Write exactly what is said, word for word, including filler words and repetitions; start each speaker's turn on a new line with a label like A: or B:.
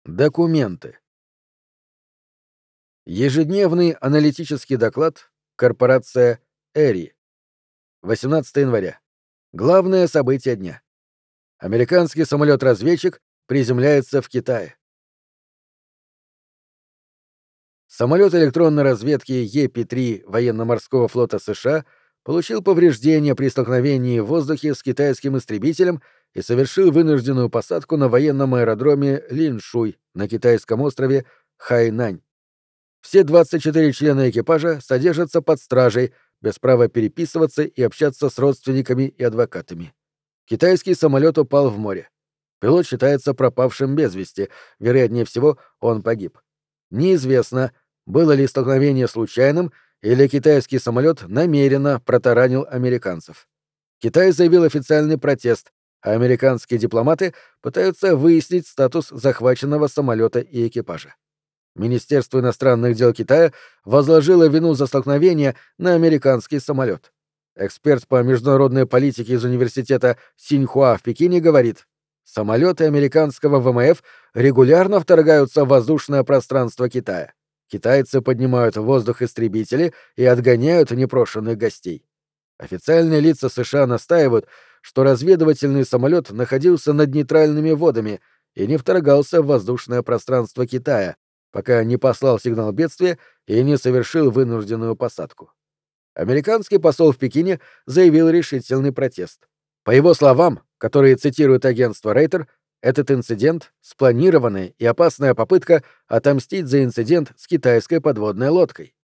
A: Документы. Ежедневный аналитический доклад. Корпорация Эри. восемнадцатого января. Главное событие дня. Американский самолет-разведчик приземляется в Китае. Самолет электронной разведки Е Пи три военно-морского флота США получил повреждения при столкновении в воздухе с китайским истребителем и совершил вынужденную посадку на военном аэродроме Линшуй на китайском острове Хайнань. Все двадцать четыре члена экипажа содержатся под стражей, без права переписываться и общаться с родственниками и адвокатами. Китайский самолет упал в море. Пилот считается пропавшим без вести, вероятнее всего, он погиб. Неизвестно, было ли столкновение случайным или китайский самолет намеренно протаранил американцев. Китай заявил официальный протест, а американские дипломаты пытаются выяснить статус захваченного самолета и экипажа. Министерство иностранных дел Китая возложило вину за столкновение на американский самолет. Эксперт по международной политике из университета Синьхуа в Пекине говорит, самолеты американского вэ эм эф регулярно вторгаются в воздушное пространство Китая. Китайцы поднимают в воздух истребители и отгоняют непрошенных гостей. Официальные лица США настаивают, что разведывательный самолет находился над нейтральными водами и не вторгался в воздушное пространство Китая, пока не послал сигнал бедствия и не совершил вынужденную посадку. Американский посол в Пекине заявил решительный протест. По его словам, которые цитирует агентство Рейтер, этот инцидент — спланированная и опасная попытка отомстить за инцидент с китайской подводной лодкой.